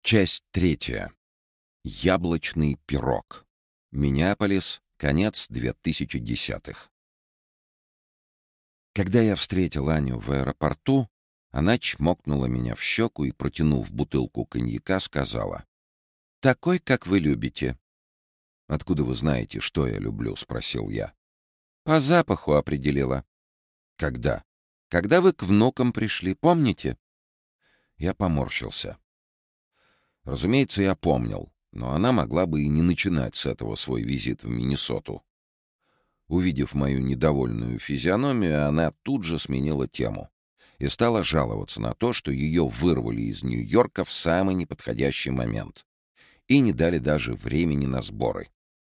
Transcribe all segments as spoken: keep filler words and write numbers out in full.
Часть третья. Яблочный пирог. Миннеаполис. Конец две тысячи десятых. Когда я встретил Аню в аэропорту, она чмокнула меня в щеку и, протянув бутылку коньяка, сказала: «Такой, как вы любите». «Откуда вы знаете, что я люблю?» — спросил я. «По запаху определила». «Когда?» «Когда вы к внукам пришли, помните?» Я поморщился. Разумеется, я помнил, но она могла бы и не начинать с этого свой визит в Миннесоту. Увидев мою недовольную физиономию, она тут же сменила тему и стала жаловаться на то, что ее вырвали из Нью-Йорка в самый неподходящий момент и не дали даже времени на сборы.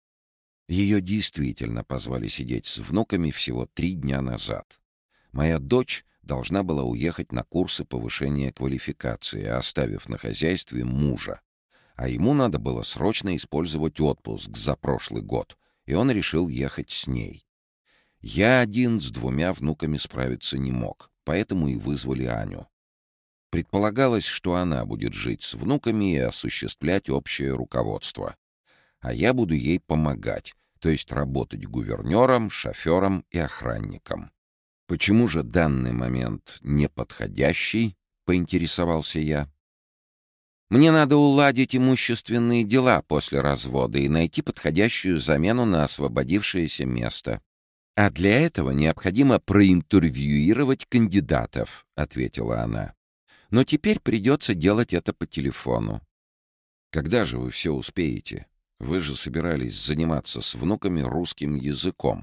Ее действительно позвали сидеть с внуками всего три дня назад. Моя дочь должна была уехать на курсы повышения квалификации, оставив на хозяйстве мужа. А ему надо было срочно использовать отпуск за прошлый год, и он решил ехать с ней. Я один с двумя внуками справиться не мог, поэтому и вызвали Аню. Предполагалось, что она будет жить с внуками и осуществлять общее руководство. А я буду ей помогать, то есть работать гувернером, шофером и охранником. «Почему же данный момент неподходящий?» — поинтересовался я. «Мне надо уладить имущественные дела после развода и найти подходящую замену на освободившееся место. А для этого необходимо проинтервьюировать кандидатов», — ответила она. «Но теперь придется делать это по телефону». «Когда же вы все успеете? Вы же собирались заниматься с внуками русским языком».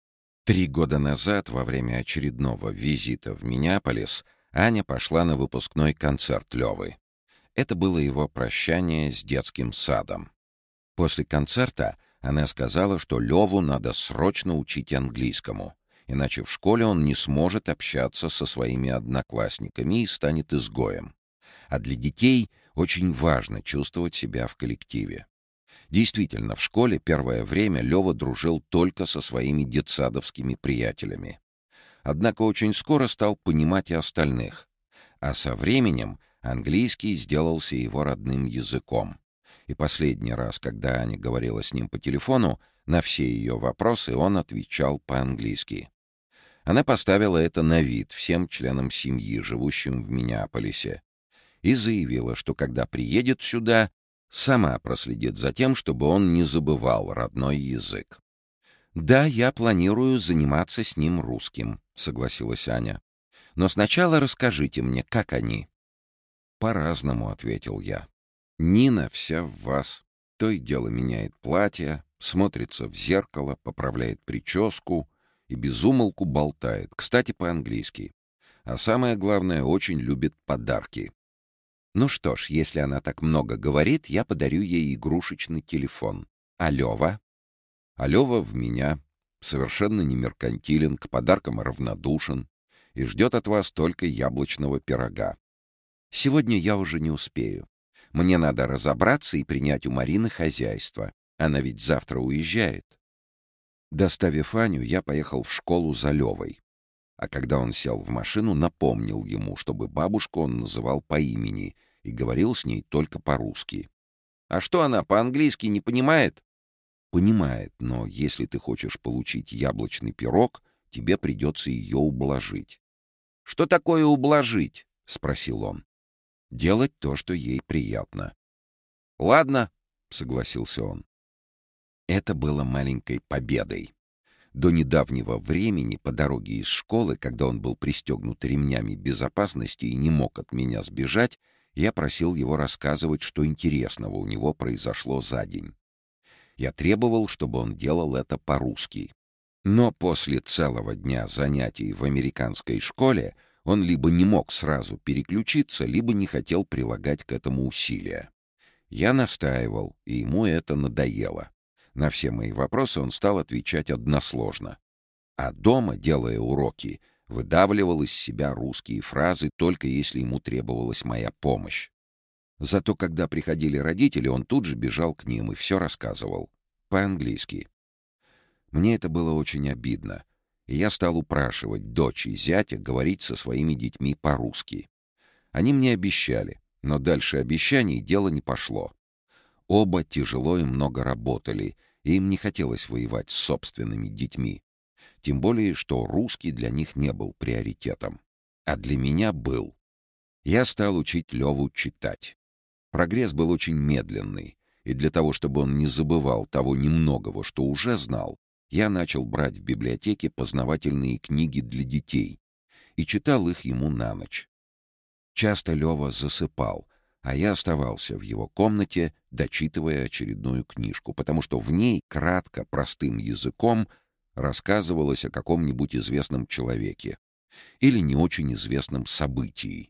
Три года назад, во время очередного визита в Миннеаполис, Аня пошла на выпускной концерт Лёвы. Это было его прощание с детским садом. После концерта она сказала, что Лёву надо срочно учить английскому, иначе в школе он не сможет общаться со своими одноклассниками и станет изгоем. А для детей очень важно чувствовать себя в коллективе. Действительно, в школе первое время Лёва дружил только со своими детсадовскими приятелями. Однако очень скоро стал понимать и остальных. А со временем английский сделался его родным языком. И последний раз, когда Аня говорила с ним по телефону, на все ее вопросы он отвечал по-английски. Она поставила это на вид всем членам семьи, живущим в Миннеаполисе, и заявила, что когда приедет сюда, сама проследит за тем, чтобы он не забывал родной язык. «Да, я планирую заниматься с ним русским», — согласилась Аня. «Но сначала расскажите мне, как они». «По-разному», — ответил я. «Нина вся в вас. То и дело меняет платье, смотрится в зеркало, поправляет прическу и без умолку болтает, кстати, по-английски. А самое главное, очень любит подарки». «Ну что ж, если она так много говорит, я подарю ей игрушечный телефон. А Лёва?» «А Лёва в меня. Совершенно не меркантилен, к подаркам равнодушен и ждет от вас только яблочного пирога. Сегодня я уже не успею. Мне надо разобраться и принять у Марины хозяйство. Она ведь завтра уезжает». Доставив Аню, я поехал в школу за Лёвой. А когда он сел в машину, напомнил ему, чтобы бабушку он называл по имени и говорил с ней только по-русски. «А что она, по-английски не понимает?» «Понимает, но если ты хочешь получить яблочный пирог, тебе придется ее ублажить». «Что такое ублажить?» — спросил он. «Делать то, что ей приятно». «Ладно», — согласился он. Это было маленькой победой. До недавнего времени по дороге из школы, когда он был пристегнут ремнями безопасности и не мог от меня сбежать, я просил его рассказывать, что интересного у него произошло за день. Я требовал, чтобы он делал это по-русски. Но после целого дня занятий в американской школе он либо не мог сразу переключиться, либо не хотел прилагать к этому усилия. Я настаивал, и ему это надоело. На все мои вопросы он стал отвечать односложно. А дома, делая уроки, выдавливал из себя русские фразы, только если ему требовалась моя помощь. Зато когда приходили родители, он тут же бежал к ним и все рассказывал. По-английски. Мне это было очень обидно, и я стал упрашивать дочь и зятя говорить со своими детьми по-русски. Они мне обещали, Но дальше обещаний дело не пошло. Оба тяжело и много работали, и им не хотелось воевать с собственными детьми. Тем более, что русский для них не был приоритетом. А для меня был. Я стал учить Леву читать. Прогресс был очень медленный, и для того, чтобы он не забывал того немногого, что уже знал, я начал брать в библиотеке познавательные книги для детей и читал их ему на ночь. Часто Лева засыпал, а я оставался в его комнате, дочитывая очередную книжку, потому что в ней кратко, простым языком рассказывалось о каком-нибудь известном человеке или не очень известном событии.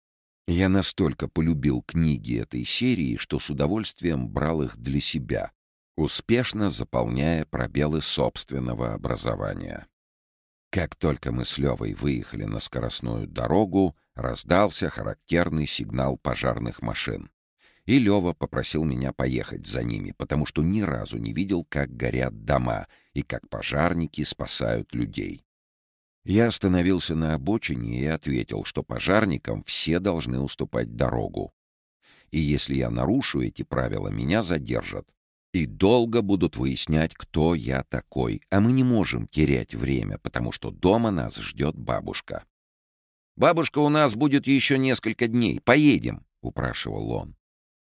Я настолько полюбил книги этой серии, что с удовольствием брал их для себя, успешно заполняя пробелы собственного образования. Как только мы с Левой выехали на скоростную дорогу, раздался характерный сигнал пожарных машин. И Лева попросил меня поехать за ними, потому что ни разу не видел, как горят дома и как пожарники спасают людей. Я остановился на обочине и ответил, что пожарникам все должны уступать дорогу. И если я нарушу эти правила, меня задержат. И долго будут выяснять, кто я такой, а мы не можем терять время, потому что дома нас ждет бабушка. «Бабушка у нас будет еще несколько дней. Поедем», — упрашивал он.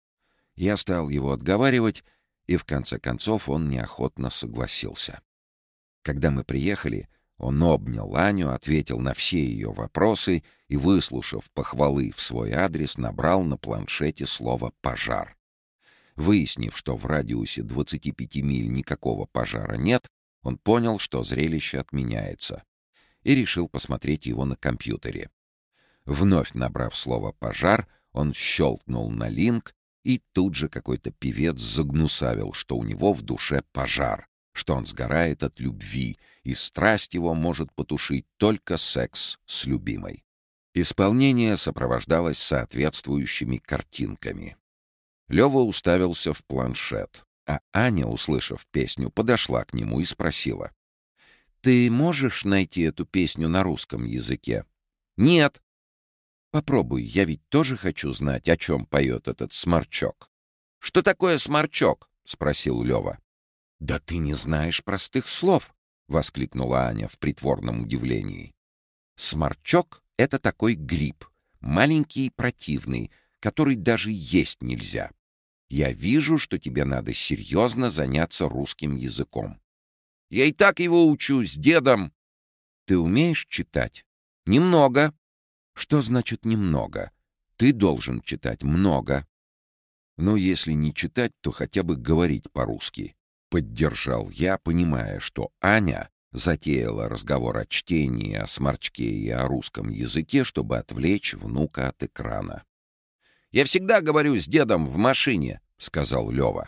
Я стал его отговаривать, и в конце концов он неохотно согласился. Когда мы приехали, он обнял Аню, ответил на все ее вопросы и, выслушав похвалы в свой адрес, набрал на планшете слово «пожар». Выяснив, что в радиусе двадцати пяти миль никакого пожара нет, он понял, что зрелище отменяется, и решил посмотреть его на компьютере. Вновь набрав слово «пожар», он щелкнул на линк, и тут же какой-то певец загнусавил, что у него в душе пожар, что он сгорает от любви, и страсть его может потушить только секс с любимой. Исполнение сопровождалось соответствующими картинками. Лёва уставился в планшет, а Аня, услышав песню, подошла к нему и спросила: «Ты можешь найти эту песню на русском языке?» «Нет». «Попробуй, я ведь тоже хочу знать, о чем поет этот сморчок». «Что такое сморчок?» — спросил Лёва. «Да ты не знаешь простых слов!» — воскликнула Аня в притворном удивлении. «Сморчок — это такой гриб, маленький и противный, который даже есть нельзя. Я вижу, что тебе надо серьезно заняться русским языком». «Я и так его учу с дедом». «Ты умеешь читать?» «Немного». «Что значит «немного»? Ты должен читать много». «Ну, если не читать, то хотя бы говорить по-русски», — поддержал я, понимая, что Аня затеяла разговор о чтении, о сморчке и о русском языке, чтобы отвлечь внука от экрана. «Я всегда говорю с дедом в машине», — сказал Лёва.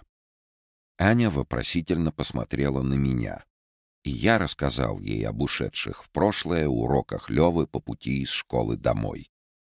Аня вопросительно посмотрела на меня, и я рассказал ей об ушедших в прошлое уроках Лёвы по пути из школы домой.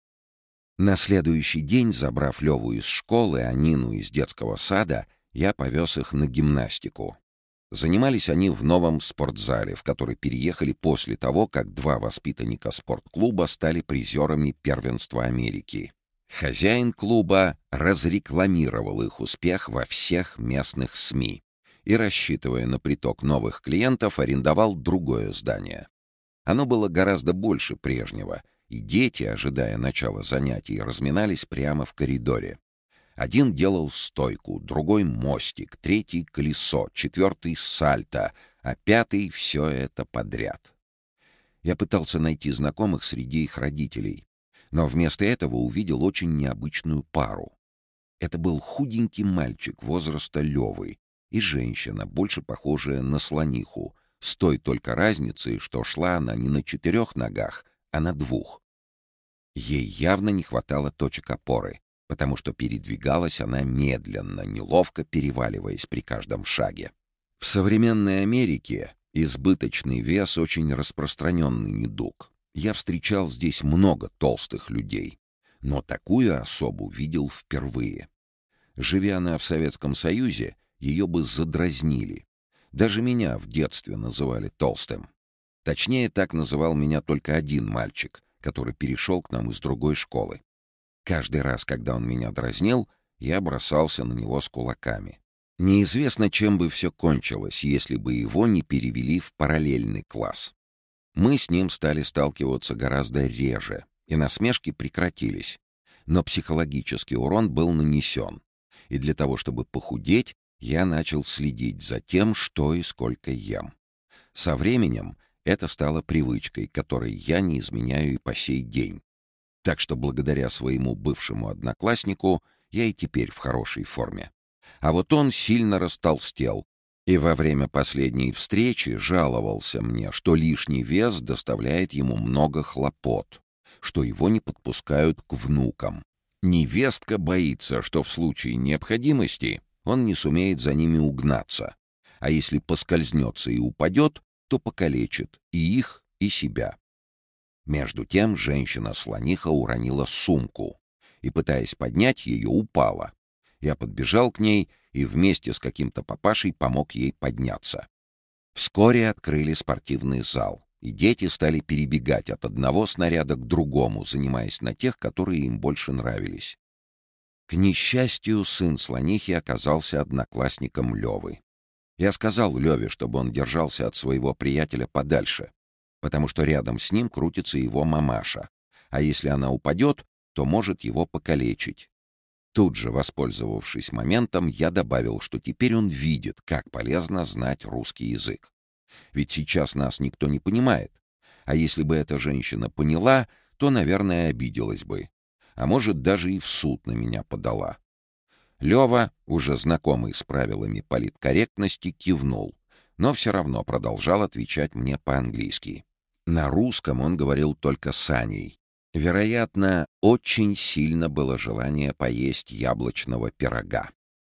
На следующий день, забрав Лёву из школы, а Нину из детского сада, я повез их на гимнастику. Занимались они в новом спортзале, в который переехали после того, как два воспитанника спортклуба стали призерами первенства Америки. Хозяин клуба разрекламировал их успех во всех местных СМИ и, рассчитывая на приток новых клиентов, арендовал другое здание. Оно было гораздо больше прежнего, и дети, ожидая начала занятий, разминались прямо в коридоре. Один делал стойку, другой — мостик, третий — колесо, четвертый — сальто, а пятый — все это подряд. Я пытался найти знакомых среди их родителей, но вместо этого увидел очень необычную пару. Это был худенький мальчик возраста Лёвы и женщина, больше похожая на слониху, с той только разницей, что шла она не на четырех ногах, а на двух. Ей явно не хватало точек опоры, потому что передвигалась она медленно, неловко переваливаясь при каждом шаге. В современной Америке избыточный вес — очень распространенный недуг. Я встречал здесь много толстых людей, но такую особу видел впервые. Живя она в Советском Союзе, ее бы задразнили. Даже меня в детстве называли толстым. Точнее, так называл меня только один мальчик, который перешел к нам из другой школы. Каждый раз, когда он меня дразнил, я бросался на него с кулаками. Неизвестно, чем бы все кончилось, если бы его не перевели в параллельный класс. Мы с ним стали сталкиваться гораздо реже, и насмешки прекратились. Но психологический урон был нанесен, и для того, чтобы похудеть, я начал следить за тем, что и сколько ем. Со временем это стало привычкой, которой я не изменяю и по сей день. Так что благодаря своему бывшему однокласснику я и теперь в хорошей форме. А вот он сильно растолстел, и во время последней встречи жаловался мне, что лишний вес доставляет ему много хлопот, что его не подпускают к внукам. Невестка боится, что в случае необходимости он не сумеет за ними угнаться, а если поскользнется и упадет, то покалечит и их, и себя. Между тем женщина-слониха уронила сумку и, пытаясь поднять ее, упала. Я подбежал к ней и вместе с каким-то папашей помог ей подняться. Вскоре открыли спортивный зал, и дети стали перебегать от одного снаряда к другому, занимаясь на тех, которые им больше нравились. К несчастью, сын слонихи оказался одноклассником Левы. Я сказал Леве, чтобы он держался от своего приятеля подальше, потому что рядом с ним крутится его мамаша, а если она упадет, то может его покалечить. Тут же, воспользовавшись моментом, я добавил, что теперь он видит, как полезно знать русский язык. Ведь сейчас нас никто не понимает. А если бы эта женщина поняла, то, наверное, обиделась бы. А может, даже и в суд на меня подала. Лёва, уже знакомый с правилами политкорректности, кивнул, но все равно продолжал отвечать мне по-английски. На русском он говорил только с Аней. Вероятно, очень сильно было желание поесть яблочного пирога.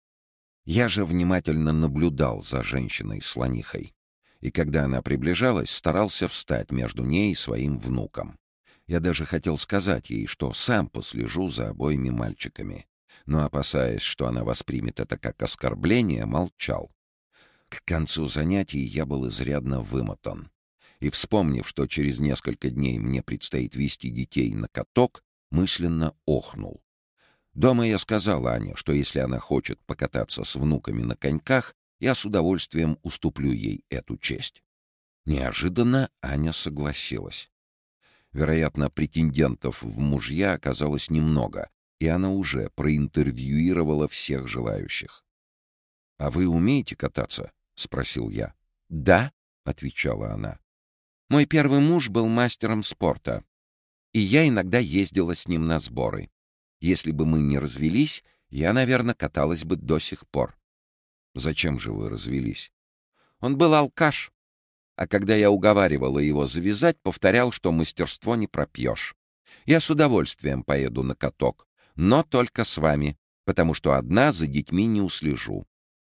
Я же внимательно наблюдал за женщиной-слонихой, и когда она приближалась, старался встать между ней и своим внуком. Я даже хотел сказать ей, что сам послежу за обоими мальчиками, но, опасаясь, что она воспримет это как оскорбление, молчал. К концу занятий я был изрядно вымотан. И, вспомнив, что через несколько дней мне предстоит вести детей на каток, мысленно охнул. Дома я сказал Ане, что если она хочет покататься с внуками на коньках, я с удовольствием уступлю ей эту честь. Неожиданно Аня согласилась. Вероятно, претендентов в мужья оказалось немного, и она уже проинтервьюировала всех желающих. «А вы умеете кататься?» — спросил я. «Да», — отвечала она. «Мой первый муж был мастером спорта, и я иногда ездила с ним на сборы. Если бы мы не развелись, я, наверное, каталась бы до сих пор». «Зачем же вы развелись?» «Он был алкаш, а когда я уговаривала его завязать, повторял, что мастерство не пропьешь. Я с удовольствием поеду на каток, но только с вами, потому что одна за детьми не услежу».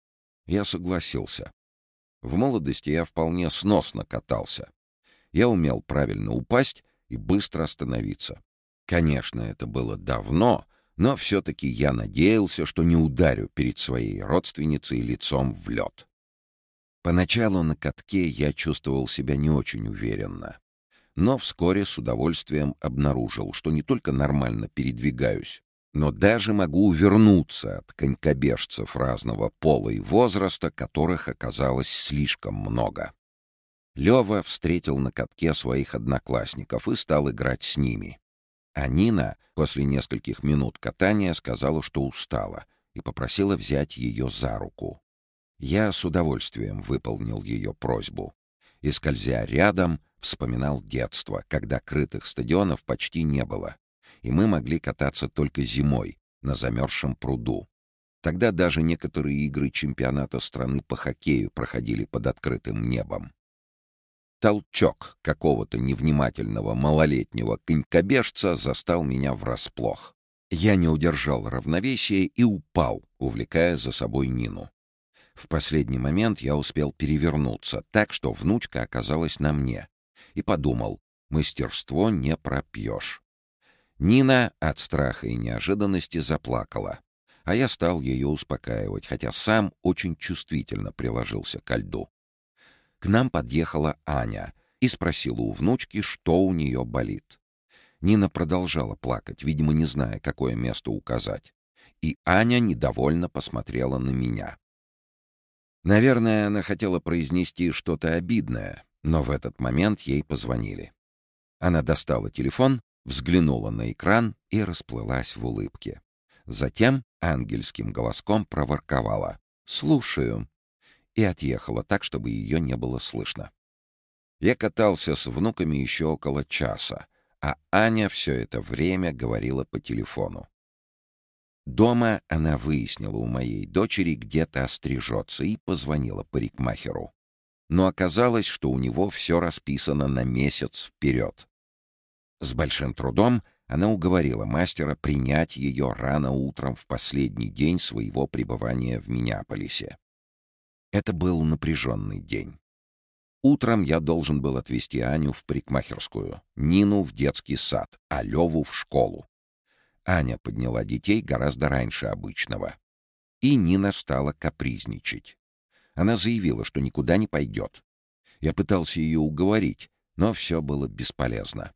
Я согласился. В молодости я вполне сносно катался. Я умел правильно упасть и быстро остановиться. Конечно, это было давно, но все-таки я надеялся, что не ударю перед своей родственницей лицом в лед. Поначалу на катке я чувствовал себя не очень уверенно, но вскоре с удовольствием обнаружил, что не только нормально передвигаюсь, но даже могу увернуться от конькобежцев разного пола и возраста, которых оказалось слишком много. Лёва встретил на катке своих одноклассников и стал играть с ними. А Нина после нескольких минут катания сказала, что устала, и попросила взять ее за руку. Я с удовольствием выполнил ее просьбу и, скользя рядом, вспоминал детство, когда крытых стадионов почти не было, и мы могли кататься только зимой на замерзшем пруду. Тогда даже некоторые игры чемпионата страны по хоккею проходили под открытым небом. Толчок какого-то невнимательного малолетнего конькобежца застал меня врасплох. Я не удержал равновесия и упал, увлекая за собой Нину. В последний момент я успел перевернуться так, что внучка оказалась на мне, и подумал: мастерство не пропьешь. Нина от страха и неожиданности заплакала, а я стал ее успокаивать, хотя сам очень чувствительно приложился ко льду. К нам подъехала Аня и спросила у внучки, что у нее болит. Нина продолжала плакать, видимо, не зная, какое место указать. И Аня недовольно посмотрела на меня. Наверное, она хотела произнести что-то обидное, но в этот момент ей позвонили. Она достала телефон, взглянула на экран и расплылась в улыбке. Затем ангельским голоском проворковала: «Слушаю», и отъехала так, чтобы ее не было слышно. Я катался с внуками еще около часа, а Аня все это время говорила по телефону. Дома она выяснила у моей дочери, где-то острижется, и позвонила парикмахеру. Но оказалось, что у него все расписано на месяц вперед. С большим трудом она уговорила мастера принять ее рано утром в последний день своего пребывания в Миннеаполисе. Это был напряженный день. Утром я должен был отвезти Аню в парикмахерскую, Нину в детский сад, а Леву в школу. Аня подняла детей гораздо раньше обычного. И Нина стала капризничать. Она заявила, что никуда не пойдет. Я пытался ее уговорить, но все было бесполезно.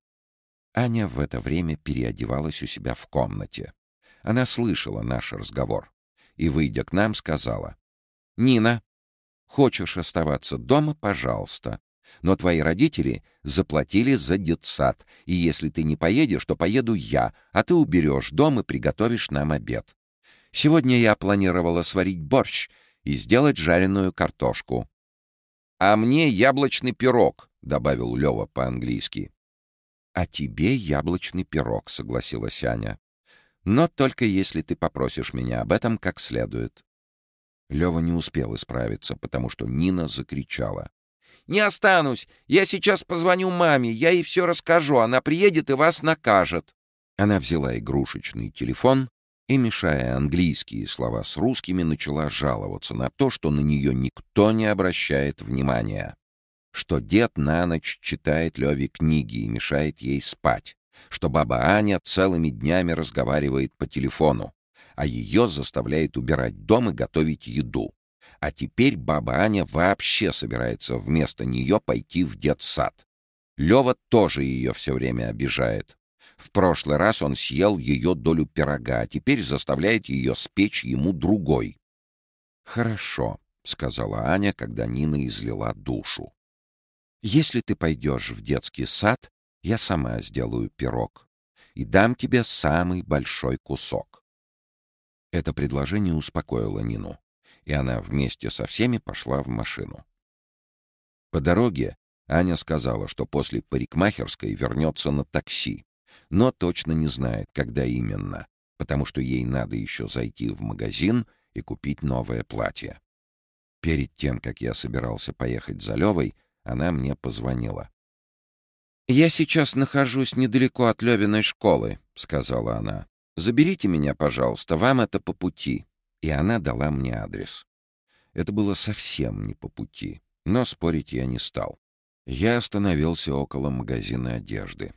Аня в это время переодевалась у себя в комнате. Она слышала наш разговор и, выйдя к нам, сказала: «Нина, хочешь оставаться дома — пожалуйста. Но твои родители заплатили за детсад, и если ты не поедешь, то поеду я, а ты уберешь дом и приготовишь нам обед. Сегодня я планировала сварить борщ и сделать жареную картошку». «А мне яблочный пирог», — добавил Лёва по-английски. «А тебе яблочный пирог», — согласилась Аня. «Но только если ты попросишь меня об этом как следует». Лёва не успел исправиться, потому что Нина закричала: «Не останусь! Я сейчас позвоню маме, я ей все расскажу, она приедет и вас накажет». Она взяла игрушечный телефон и, мешая английские слова с русскими, начала жаловаться на то, что на нее никто не обращает внимания, что дед на ночь читает Леве книги и мешает ей спать, что баба Аня целыми днями разговаривает по телефону, а ее заставляет убирать дом и готовить еду. А теперь баба Аня вообще собирается вместо нее пойти в детсад. Лева тоже ее все время обижает. В прошлый раз он съел ее долю пирога, а теперь заставляет ее спечь ему другой. «Хорошо», — сказала Аня, когда Нина излила душу. «Если ты пойдешь в детский сад, я сама сделаю пирог и дам тебе самый большой кусок». Это предложение успокоило Нину, и она вместе со всеми пошла в машину. По дороге Аня сказала, что после парикмахерской вернется на такси, но точно не знает, когда именно, потому что ей надо еще зайти в магазин и купить новое платье. Перед тем, как я собирался поехать за Левой, она мне позвонила. «Я сейчас нахожусь недалеко от Левиной школы», — сказала она. «Заберите меня, пожалуйста, вам это по пути». И она дала мне адрес. Это было совсем не по пути, но спорить я не стал. Я остановился около магазина одежды.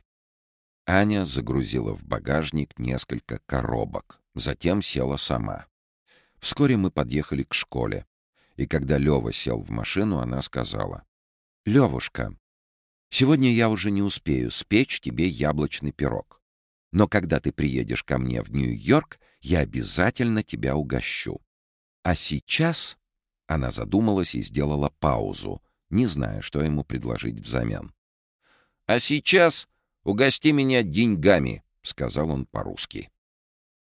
Аня загрузила в багажник несколько коробок, затем села сама. Вскоре мы подъехали к школе, и когда Лева сел в машину, она сказала: «Левушка, сегодня я уже не успею спечь тебе яблочный пирог. Но когда ты приедешь ко мне в Нью-Йорк, я обязательно тебя угощу. А сейчас...» Она задумалась и сделала паузу, не зная, что ему предложить взамен. «А сейчас угости меня деньгами», — сказал он по-русски.